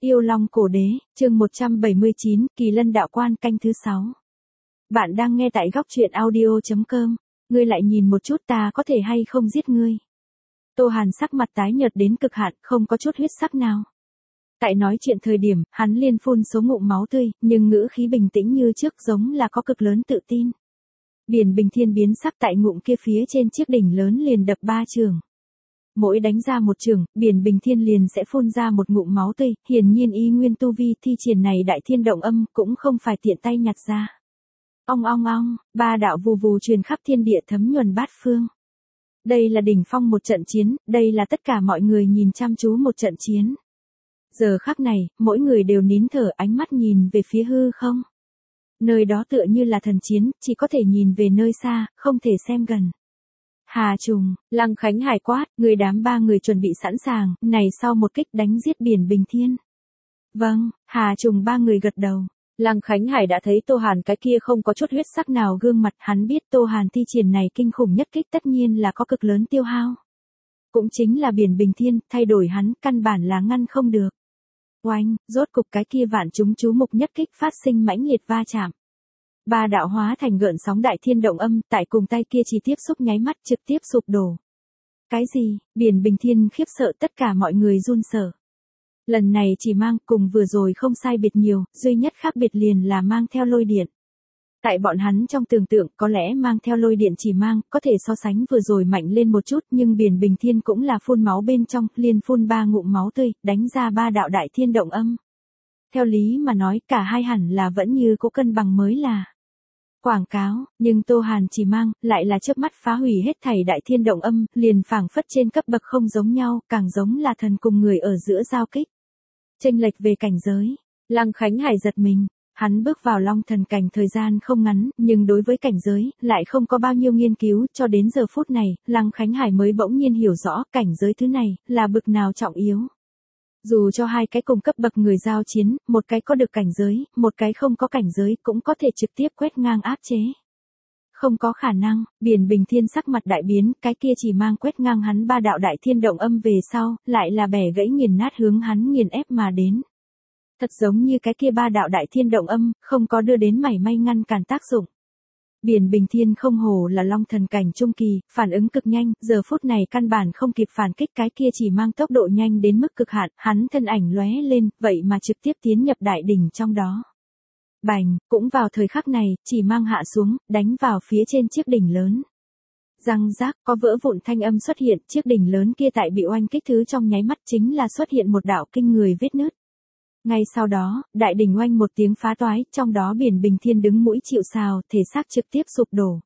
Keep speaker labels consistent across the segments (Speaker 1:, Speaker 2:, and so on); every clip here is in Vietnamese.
Speaker 1: Yêu Long Cổ Đế, chương 179, Kỳ Lân Đạo Quan canh thứ 6. Bạn đang nghe tại góc truyện audio.com. Ngươi lại nhìn một chút ta có thể hay không giết ngươi. Tô Hàn sắc mặt tái nhợt đến cực hạn, không có chút huyết sắc nào. Tại nói chuyện thời điểm, hắn liên phun số ngụm máu tươi, nhưng ngữ khí bình tĩnh như trước, giống là có cực lớn tự tin. Biển Bình Thiên biến sắc, tại ngụm kia phía trên chiếc đỉnh lớn liền đập 3 trường. Mỗi đánh ra một trường, Biển Bình Thiên liền sẽ phun ra một ngụm máu tươi, hiển nhiên y nguyên tu vi thi triển này đại thiên động âm cũng không phải tiện tay nhặt ra. Ong ong ong, ba đạo vù vù truyền khắp thiên địa, thấm nhuần bát phương. Đây là đỉnh phong một trận chiến, đây là tất cả mọi người nhìn chăm chú một trận chiến. Giờ khắc này, mỗi người đều nín thở, ánh mắt nhìn về phía hư không. Nơi đó tựa như là thần chiến, chỉ có thể nhìn về nơi xa, không thể xem gần. Hà Trùng, Lăng Khánh Hải quát, người đám 3 người chuẩn bị sẵn sàng, này sau một kích đánh giết Biển Bình Thiên. Vâng, Hà Trùng 3 người gật đầu. Lăng Khánh Hải đã thấy Tô Hàn cái kia không có chút huyết sắc nào gương mặt, hắn biết Tô Hàn thi triển này kinh khủng nhất kích tất nhiên là có cực lớn tiêu hao. Cũng chính là Biển Bình Thiên, thay đổi hắn, căn bản là ngăn không được. Oanh, rốt cục cái kia vạn chúng chú mục nhất kích phát sinh mãnh liệt va chạm. Ba đạo hóa thành gợn sóng đại thiên động âm, tại cùng tay kia chỉ tiếp xúc nháy mắt trực tiếp sụp đổ. Cái gì? Biển Bình Thiên khiếp sợ, tất cả mọi người run sợ. Lần này chỉ mang cùng vừa rồi không sai biệt nhiều, duy nhất khác biệt liền là mang theo lôi điện. Tại bọn hắn trong tưởng tượng có lẽ mang theo lôi điện chỉ mang, có thể so sánh vừa rồi mạnh lên một chút, nhưng Biển Bình Thiên cũng là phun máu bên trong, liền phun 3 ngụm máu tươi, đánh ra 3 đạo đại thiên động âm. Theo lý mà nói cả hai hẳn là vẫn như có cân bằng mới là. Quảng cáo, nhưng Tô Hàn chỉ mang, lại là chớp mắt phá hủy hết thảy đại thiên động âm, liền phảng phất trên cấp bậc không giống nhau, càng giống là thần cùng người ở giữa giao kích. Chênh lệch về cảnh giới, Lăng Khánh Hải giật mình, hắn bước vào Long Thần cảnh thời gian không ngắn, nhưng đối với cảnh giới, lại không có bao nhiêu nghiên cứu, cho đến giờ phút này, Lăng Khánh Hải mới bỗng nhiên hiểu rõ cảnh giới thứ này, là bực nào trọng yếu. Dù cho hai cái cùng cấp bậc người giao chiến, một cái có được cảnh giới, một cái không có cảnh giới cũng có thể trực tiếp quét ngang áp chế. Không có khả năng, Biển Bình Thiên sắc mặt đại biến, cái kia chỉ mang quét ngang hắn 3 đạo đại thiên động âm về sau, lại là bẻ gãy nghiền nát hướng hắn nghiền ép mà đến. Thật giống như cái kia 3 đạo đại thiên động âm, không có đưa đến mảy may ngăn cản tác dụng. Biển Bình Thiên không hổ là Long Thần cảnh trung kỳ, phản ứng cực nhanh, giờ phút này căn bản không kịp phản kích, cái kia chỉ mang tốc độ nhanh đến mức cực hạn, hắn thân ảnh lóe lên, vậy mà trực tiếp tiến nhập đại đỉnh trong đó. Bành, cũng vào thời khắc này, chỉ mang hạ xuống, đánh vào phía trên chiếc đỉnh lớn. Răng rác, có vỡ vụn thanh âm xuất hiện, chiếc đỉnh lớn kia tại bị oanh kích thứ trong nháy mắt chính là xuất hiện một đạo kinh người vết nứt. Ngay sau đó, đại đỉnh oanh một tiếng phá toái, trong đó Biển Bình Thiên đứng mũi chịu sào, thể xác trực tiếp sụp đổ.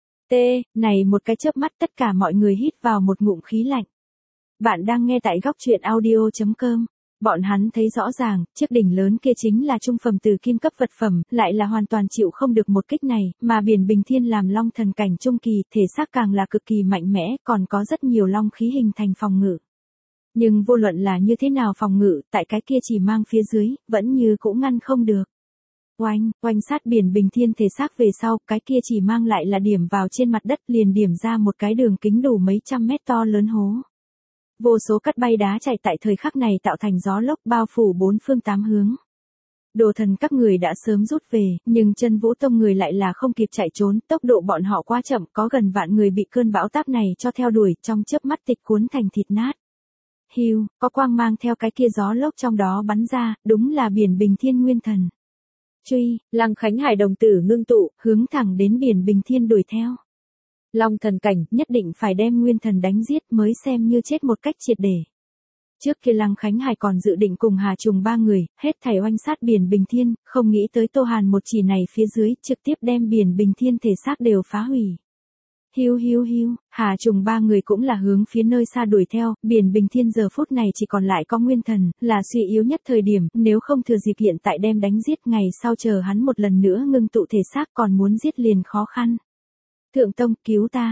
Speaker 1: Này một cái chớp mắt tất cả mọi người hít vào một ngụm khí lạnh. Bạn đang nghe tại góc truyện audio.com. Bọn hắn thấy rõ ràng, chiếc đỉnh lớn kia chính là trung phẩm từ kim cấp vật phẩm, lại là hoàn toàn chịu không được một kích này, mà Biển Bình Thiên làm Long Thần cảnh trung kỳ, thể xác càng là cực kỳ mạnh mẽ, còn có rất nhiều long khí hình thành phòng ngự. Nhưng vô luận là như thế nào phòng ngự, tại cái kia chỉ mang phía dưới, vẫn như cũng ngăn không được. Oanh, oanh sát Biển Bình Thiên thể xác về sau, cái kia chỉ mang lại là điểm vào trên mặt đất, liền điểm ra một cái đường kính đủ mấy trăm mét to lớn hố. Vô số cát bay đá chạy tại thời khắc này tạo thành gió lốc bao phủ 4 phương 8 hướng. Đồ thần các người đã sớm rút về, nhưng Chân Vũ Tông người lại là không kịp chạy trốn, tốc độ bọn họ quá chậm, có gần vạn người bị cơn bão táp này cho theo đuổi, trong chớp mắt tịch cuốn thành thịt nát. Hiu, có quang mang theo cái kia gió lốc trong đó bắn ra, đúng là Biển Bình Thiên nguyên thần. Truy, Lăng Khánh Hải đồng tử ngưng tụ, hướng thẳng đến Biển Bình Thiên đuổi theo. Long Thần cảnh, nhất định phải đem nguyên thần đánh giết mới xem như chết một cách triệt để. Trước kia Lăng Khánh Hải còn dự định cùng Hà Trùng 3 người, hết thảy oanh sát Biển Bình Thiên, không nghĩ tới Tô Hàn một chỉ này phía dưới, trực tiếp đem Biển Bình Thiên thể xác đều phá hủy. Hiu, Hà Trùng 3 người cũng là hướng phía nơi xa đuổi theo, Biển Bình Thiên giờ phút này chỉ còn lại có nguyên thần, là suy yếu nhất thời điểm, nếu không thừa dịp hiện tại đem đánh giết, ngày sau chờ hắn một lần nữa ngưng tụ thể xác còn muốn giết liền khó khăn. Thượng Tông, cứu ta.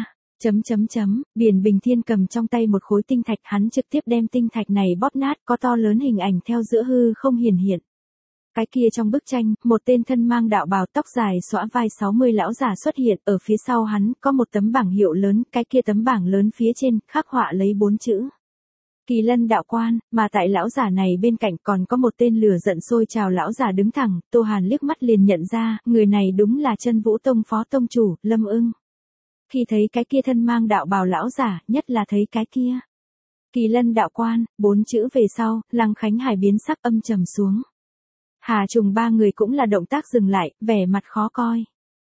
Speaker 1: Biển Bình Thiên cầm trong tay một khối tinh thạch, hắn trực tiếp đem tinh thạch này bóp nát, có to lớn hình ảnh theo giữa hư không hiển hiện. Cái kia trong bức tranh, một tên thân mang đạo bào tóc dài xõa vai 60 lão giả xuất hiện, ở phía sau hắn có một tấm bảng hiệu lớn, cái kia tấm bảng lớn phía trên khắc họa lấy 4 chữ. Kỳ Lân đạo quan, mà tại lão giả này bên cạnh còn có một tên lửa giận sôi trào lão giả đứng thẳng, Tô Hàn liếc mắt liền nhận ra, người này đúng là Chân Vũ Tông phó tông chủ, Lâm Ưng. Khi thấy cái kia thân mang đạo bào lão giả, nhất là thấy cái kia. Kỳ Lân đạo quan, 4 chữ về sau, Lăng Khánh Hải biến sắc âm trầm xuống. Hà Trùng ba người cũng là động tác dừng lại, vẻ mặt khó coi.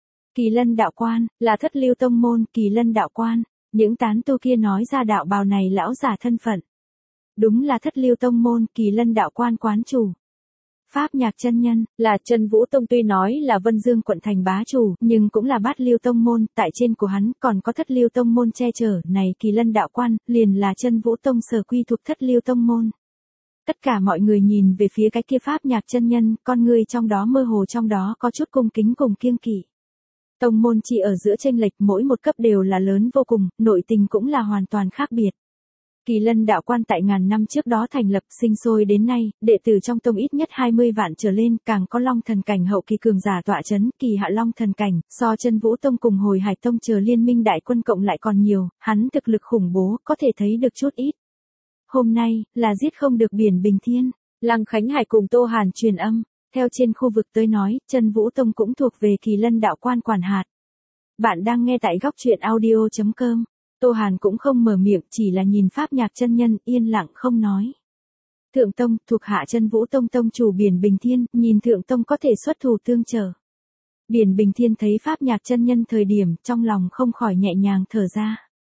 Speaker 1: Kỳ Lân đạo quan, là Thất Lưu Tông môn, Kỳ Lân đạo quan, những tán tu kia nói ra đạo bào này lão giả thân phận. Đúng là Thất Lưu Tông môn, Kỳ Lân đạo quan quán chủ. Pháp Nhạc chân nhân, là Chân Vũ Tông tuy nói là Vân Dương quận thành bá chủ, nhưng cũng là Bát Lưu Tông môn, tại trên của hắn còn có Thất Lưu Tông môn che chở, này Kỳ Lân đạo quan, liền là Chân Vũ Tông sở quy thuộc Thất Lưu Tông môn. Tất cả mọi người nhìn về phía cái kia Pháp Nhạc chân nhân, con người trong đó mơ hồ trong đó có chút cung kính cùng kiêng kỵ. Tông môn chỉ ở giữa chênh lệch mỗi một cấp đều là lớn vô cùng, nội tình cũng là hoàn toàn khác biệt. Kỳ Lân đạo quan tại ngàn năm trước đó thành lập, sinh sôi đến nay, đệ tử trong tông ít nhất 20 vạn trở lên, càng có Long thần cảnh hậu kỳ cường giả tọa chấn, kỳ hạ Long thần cảnh, so Chân Vũ Tông cùng Hồi Hải Tông chờ liên minh đại quân cộng lại còn nhiều, hắn thực lực khủng bố, có thể thấy được chút ít. Hôm nay, là giết không được Biển Bình Thiên, Lăng Khánh Hải cùng Tô Hàn truyền âm, theo trên khu vực tới nói, Chân Vũ Tông cũng thuộc về Kỳ Lân đạo quan quản hạt. Bạn đang nghe tại góc truyện audio.com. Tô Hàn cũng không mở miệng, chỉ là nhìn Pháp Nhạc chân nhân, yên lặng không nói. Thượng Tông, thuộc hạ Chân Vũ Tông tông chủ Biển Bình Thiên, nhìn Thượng Tông có thể xuất thủ tương trợ. Biển Bình Thiên thấy Pháp Nhạc chân nhân thời điểm, trong lòng không khỏi nhẹ nhàng thở ra.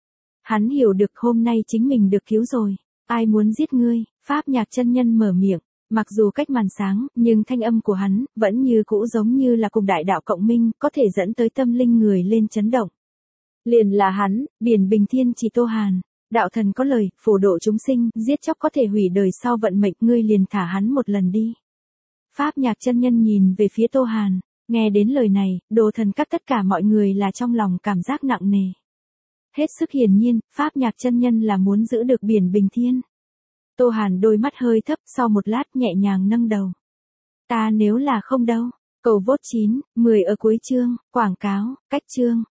Speaker 1: Hắn hiểu được hôm nay chính mình được cứu rồi. Ai muốn giết ngươi? Pháp Nhạc chân nhân mở miệng. Mặc dù cách màn sáng, nhưng thanh âm của hắn, vẫn như cũ giống như là cùng đại đạo cộng minh, có thể dẫn tới tâm linh người lên chấn động. Liền là hắn, Biển Bình Thiên chỉ Tô Hàn. Đạo thần có lời, phổ độ chúng sinh, giết chóc có thể hủy đời sau vận mệnh, ngươi liền thả hắn một lần đi. Pháp Nhạc chân nhân nhìn về phía Tô Hàn, nghe đến lời này, đồ thần các tất cả mọi người là trong lòng cảm giác nặng nề. Hết sức hiển nhiên, Pháp Nhạc chân nhân là muốn giữ được Biển Bình Thiên. Tô Hàn đôi mắt hơi thấp, sau một lát nhẹ nhàng nâng đầu. Ta nếu là không đâu. Cầu vote 9, 10 ở cuối chương, quảng cáo, cách chương.